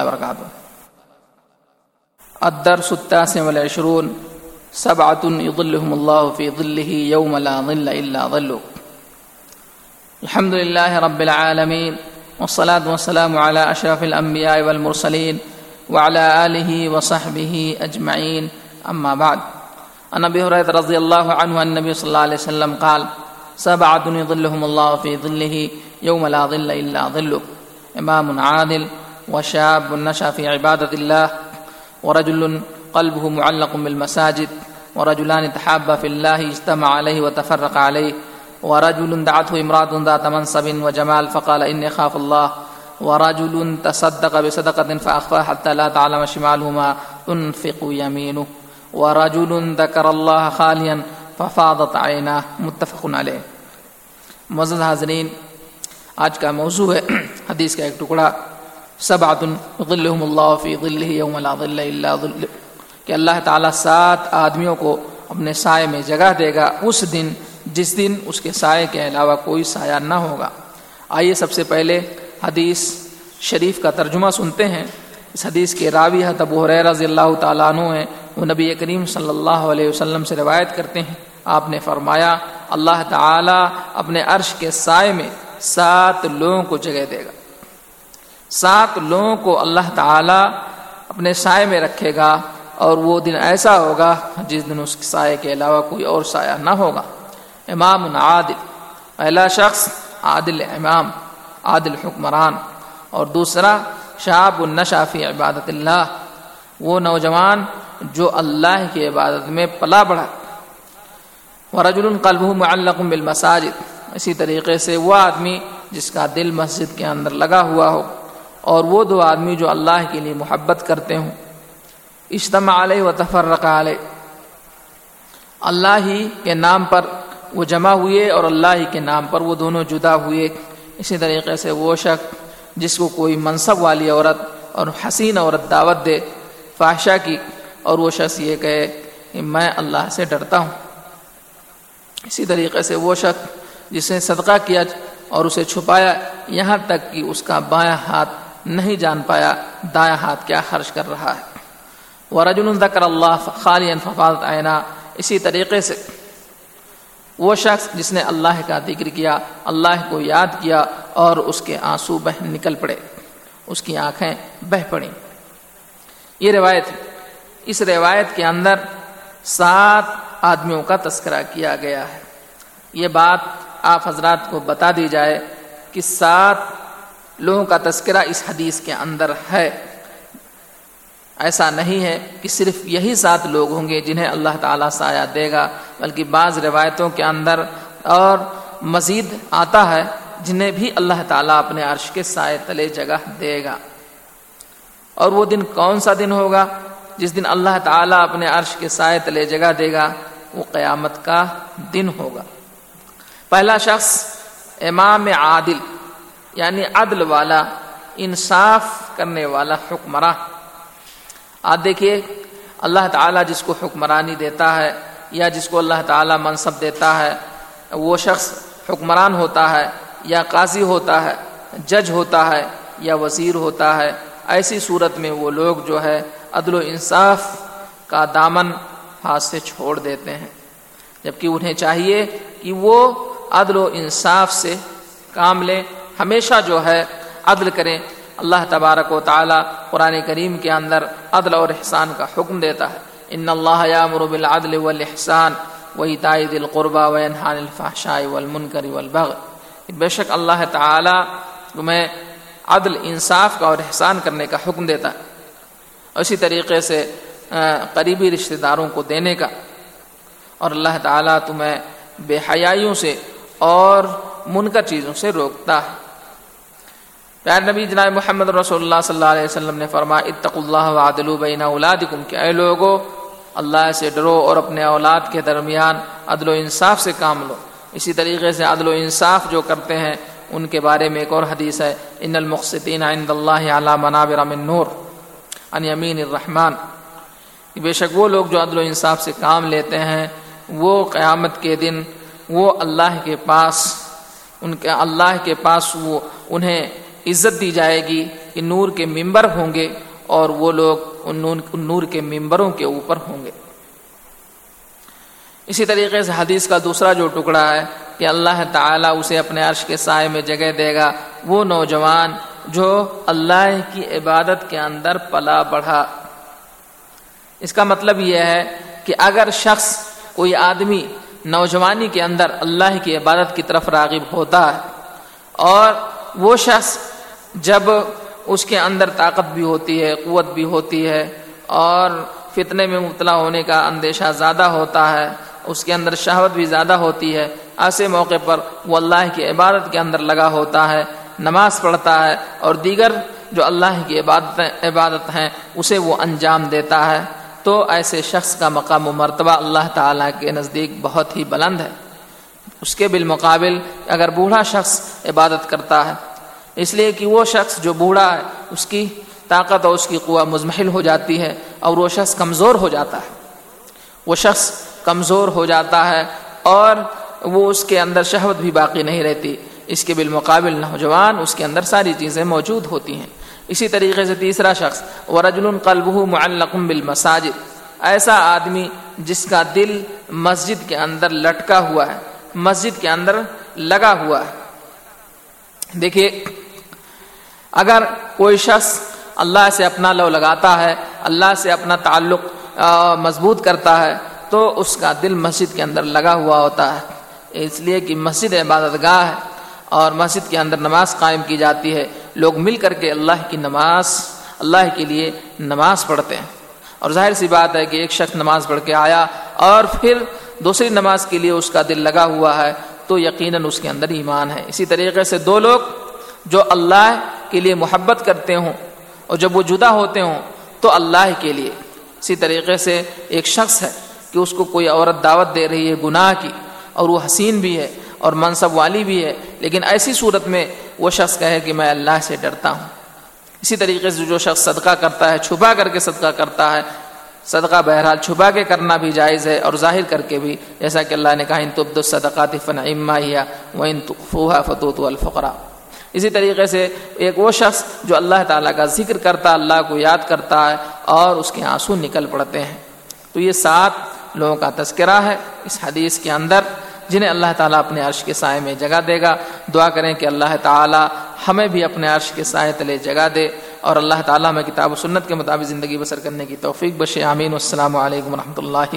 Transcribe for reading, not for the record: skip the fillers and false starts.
وبرکاتہ۔ الدرس 29 سبعة يظلهم الله في ظله يوم لا ظل إلا ظله۔ الحمد لله رب العالمين، والصلاة والسلام على أشرف الأنبياء والمرسلين وعلى آله وصحبه أجمعين، أما بعد۔ عن أبي هريرة رضي الله عنه عن النبي صلى الله عليه وسلم قال: سبعة يظلهم الله في ظله يوم لا ظل إلا ظله، إمام عادل، وشاب نشأ في عبادة الله، ورجل قلبه معلق بالمساجد، ورجلان تحابا في الله اجتمع عليه وتفرق عليه، ورجل دعته امرأة ذات منصب وجمال فقال إني أخاف الله، ورجل تصدق بصدقة فأخفاها حتى لا تعلم شماله ما تنفق يمينه، ورجل ذكر الله خاليا ففاضت عيناه، متفق علیہ۔ معزز حاضرین، آج کا موضوع ہے حدیث کا ایک ٹکڑا، سبعۃ یظلهم اللہ فی ظلہ یوم لا ظل الا ظلہ، کہ اللہ تعالیٰ 7 آدمیوں کو اپنے سائے میں جگہ دے گا اس دن جس دن اس کے سائے کے علاوہ کوئی سایہ نہ ہوگا۔ آئیے سب سے پہلے حدیث شریف کا ترجمہ سنتے ہیں۔ اس حدیث کے راوی حضرت ابو ہریرہ رضی اللہ تعالیٰ عنہ ہیں، وہ نبی کریم صلی اللہ علیہ وسلم سے روایت کرتے ہیں، آپ نے فرمایا اللہ تعالیٰ اپنے عرش کے سائے میں 7 لوگوں کو جگہ دے گا۔ 7 لوگوں کو اللہ تعالیٰ اپنے سائے میں رکھے گا، اور وہ دن ایسا ہوگا جس دن اس کے سائے کے علاوہ کوئی اور سایہ نہ ہوگا۔ امام عادل، پہلا شخص عادل امام، عادل حکمران، اور دوسرا شاب نشأ فی عبادت اللہ، وہ نوجوان جو اللہ کی عبادت میں پلا بڑھا۔ ورجل قلبہ معلق بالمساجد، اسی طریقے سے وہ آدمی جس کا دل مسجد کے اندر لگا ہوا ہو، اور وہ 2 آدمی جو اللہ کے لیے محبت کرتے ہوں۔ اجتمع علیہ وتفرق علیہ، اللہ ہی کے نام پر وہ جمع ہوئے اور اللہ ہی کے نام پر وہ دونوں جدا ہوئے۔ اسی طریقے سے وہ شخص جس کو کوئی منصب والی عورت اور حسین عورت دعوت دے فحشہ کی، اور وہ شخص یہ کہے کہ میں اللہ سے ڈرتا ہوں۔ اسی طریقے سے وہ شخص جس نے صدقہ کیا اور اسے چھپایا یہاں تک کہ اس کا بایاں ہاتھ نہیں جان پایا دایاں ہاتھ کیا خرچ کر رہا ہے۔ وَرَجُلٌ ذَكَرَ اللَّهَ خَالِيًا فَفَاضَتْ عَيْنَاهُ، اسی طریقے سے وہ شخص جس نے اللہ کا ذکر کیا، اللہ کو یاد کیا، اور اس کے آنسو بہ نکل پڑے، اس کی آنکھیں بہ پڑیں۔ یہ روایت ہے۔ اس روایت کے اندر 7 آدمیوں کا تذکرہ کیا گیا ہے۔ یہ بات آپ حضرات کو بتا دی جائے کہ 7 لوگوں کا تذکرہ اس حدیث کے اندر ہے۔ ایسا نہیں ہے کہ صرف یہی 7 لوگ ہوں گے جنہیں اللہ تعالیٰ سایہ دے گا، بلکہ بعض روایتوں کے اندر اور مزید آتا ہے جنہیں بھی اللہ تعالیٰ اپنے عرش کے سائے تلے جگہ دے گا۔ اور وہ دن کون سا دن ہوگا جس دن اللہ تعالیٰ اپنے عرش کے سائے تلے جگہ دے گا؟ وہ قیامت کا دن ہوگا۔ پہلا شخص امام عادل، یعنی عدل والا، انصاف کرنے والا حکمراں۔ آج دیکھیے اللہ تعالیٰ جس کو حکمرانی دیتا ہے یا جس کو اللہ تعالیٰ منصب دیتا ہے، وہ شخص حکمران ہوتا ہے یا قاضی ہوتا ہے، جج ہوتا ہے یا وزیر ہوتا ہے، ایسی صورت میں وہ لوگ جو ہے عدل و انصاف کا دامن ہاتھ سے چھوڑ دیتے ہیں، جبکہ انہیں چاہیے کہ وہ عدل و انصاف سے کام لیں، ہمیشہ جو ہے عدل کریں۔ اللہ تبارک و تعالی قرآن کریم کے اندر عدل اور احسان کا حکم دیتا ہے۔ ان اللہ یامر بالعدل والاحسان وایتاء ذی القربى وینہی عن الفحشاء والمنکر والبغی، بے شک اللہ تعالی تمہیں عدل انصاف کا اور احسان کرنے کا حکم دیتا ہے، اسی طریقے سے قریبی رشتہ داروں کو دینے کا، اور اللہ تعالیٰ تمہیں بے حیائیوں سے اور منکر چیزوں سے روکتا ہے۔ پیارے نبی جناب محمد رسول اللہ صلی اللہ علیہ وسلم نے فرمایا اتقوا اللہ وعدلوا بین اولادکم، کہ اے لوگو اللہ سے ڈرو اور اپنے اولاد کے درمیان عدل و انصاف سے کام لو۔ اسی طریقے سے عدل و انصاف جو کرتے ہیں ان کے بارے میں ایک اور حدیث ہے، ان المقسطین عند اللہ علی منابر من نور عن یمین الرحمن، بے شک وہ لوگ جو عدل و انصاف سے کام لیتے ہیں وہ قیامت کے دن وہ اللہ کے پاس وہ انہیں عزت دی جائے گی کہ نور کے ممبر ہوں گے اور وہ لوگ ان نور کے ممبروں کے اوپر ہوں گے۔ اسی طریقے سے حدیث کا دوسرا جو ٹکڑا ہے کہ اللہ تعالیٰ اسے اپنے عرش کے سائے میں جگہ دے گا، وہ نوجوان جو اللہ کی عبادت کے اندر پلا بڑھا۔ اس کا مطلب یہ ہے کہ اگر شخص کوئی آدمی نوجوانی کے اندر اللہ کی عبادت کی طرف راغب ہوتا ہے اور وہ شخص جب اس کے اندر طاقت بھی ہوتی ہے، قوت بھی ہوتی ہے اور فتنے میں مبتلا ہونے کا اندیشہ زیادہ ہوتا ہے، اس کے اندر شہوت بھی زیادہ ہوتی ہے، ایسے موقع پر وہ اللہ کی عبادت کے اندر لگا ہوتا ہے، نماز پڑھتا ہے اور دیگر جو اللہ کی عبادت ہیں اسے وہ انجام دیتا ہے، تو ایسے شخص کا مقام و مرتبہ اللہ تعالیٰ کے نزدیک بہت ہی بلند ہے۔ اس کے بالمقابل اگر بوڑھا شخص عبادت کرتا ہے، اس لیے کہ وہ شخص جو بوڑھا ہے اس کی طاقت اور اس کی قوت مضمحل ہو جاتی ہے اور وہ شخص کمزور ہو جاتا ہے، وہ شخص کمزور ہو جاتا ہے اور وہ اس کے اندر شہوت بھی باقی نہیں رہتی۔ اس کے بالمقابل نوجوان اس کے اندر ساری چیزیں موجود ہوتی ہیں۔ اسی طریقے سے تیسرا شخص وَرَجُلٌ قَلْبُهُ مُعَلَّقٌ بِالْمَسَاجِدِ، ایسا آدمی جس کا دل مسجد کے اندر لٹکا ہوا ہے، مسجد کے اندر لگا ہوا ہے۔ دیکھیے، اگر کوئی شخص اللہ سے اپنا لو لگاتا ہے، اللہ سے اپنا تعلق مضبوط کرتا ہے تو اس کا دل مسجد کے اندر لگا ہوا ہوتا ہے، اس لیے کہ مسجد عبادت گاہ ہے اور مسجد کے اندر نماز قائم کی جاتی ہے، لوگ مل کر کے اللہ کے لیے نماز پڑھتے ہیں۔ اور ظاہر سی بات ہے کہ ایک شخص نماز پڑھ کے آیا اور پھر دوسری نماز کے لیے اس کا دل لگا ہوا ہے تو یقیناً اس کے اندر ایمان ہے۔ اسی طریقے سے دو لوگ جو اللہ کے لیے محبت کرتے ہوں اور جب وہ جدا ہوتے ہوں تو اللہ کے لیے، اسی طریقے سے ایک شخص ہے کہ اس کو کوئی عورت دعوت دے رہی ہے گناہ کی اور وہ حسین بھی ہے اور منصب والی بھی ہے، لیکن ایسی صورت میں وہ شخص کہے کہ میں اللہ سے ڈرتا ہوں۔ اسی طریقے سے جو شخص صدقہ کرتا ہے، چھپا کر کے صدقہ کرتا ہے، صدقہ بہرحال چھپا کے کرنا بھی جائز ہے اور ظاہر کر کے بھی، جیسا کہ اللہ نے کہا ان تبدوا الصدقات فنعما ہی وان تخفوها فتؤتوا الفقراء۔ اسی طریقے سے ایک وہ شخص جو اللہ تعالیٰ کا ذکر کرتا ہے، اللہ کو یاد کرتا ہے اور اس کے آنسو نکل پڑتے ہیں۔ تو یہ 7 لوگوں کا تذکرہ ہے اس حدیث کے اندر جنہیں اللہ تعالیٰ اپنے عرش کے سائے میں جگہ دے گا۔ دعا کریں کہ اللہ تعالیٰ ہمیں بھی اپنے عرش کے سائے تلے جگہ دے اور اللہ تعالیٰ ہمیں کتاب و سنت کے مطابق زندگی بسر کرنے کی توفیق بخشے۔ آمین۔ والسلام علیکم ورحمۃ اللہ۔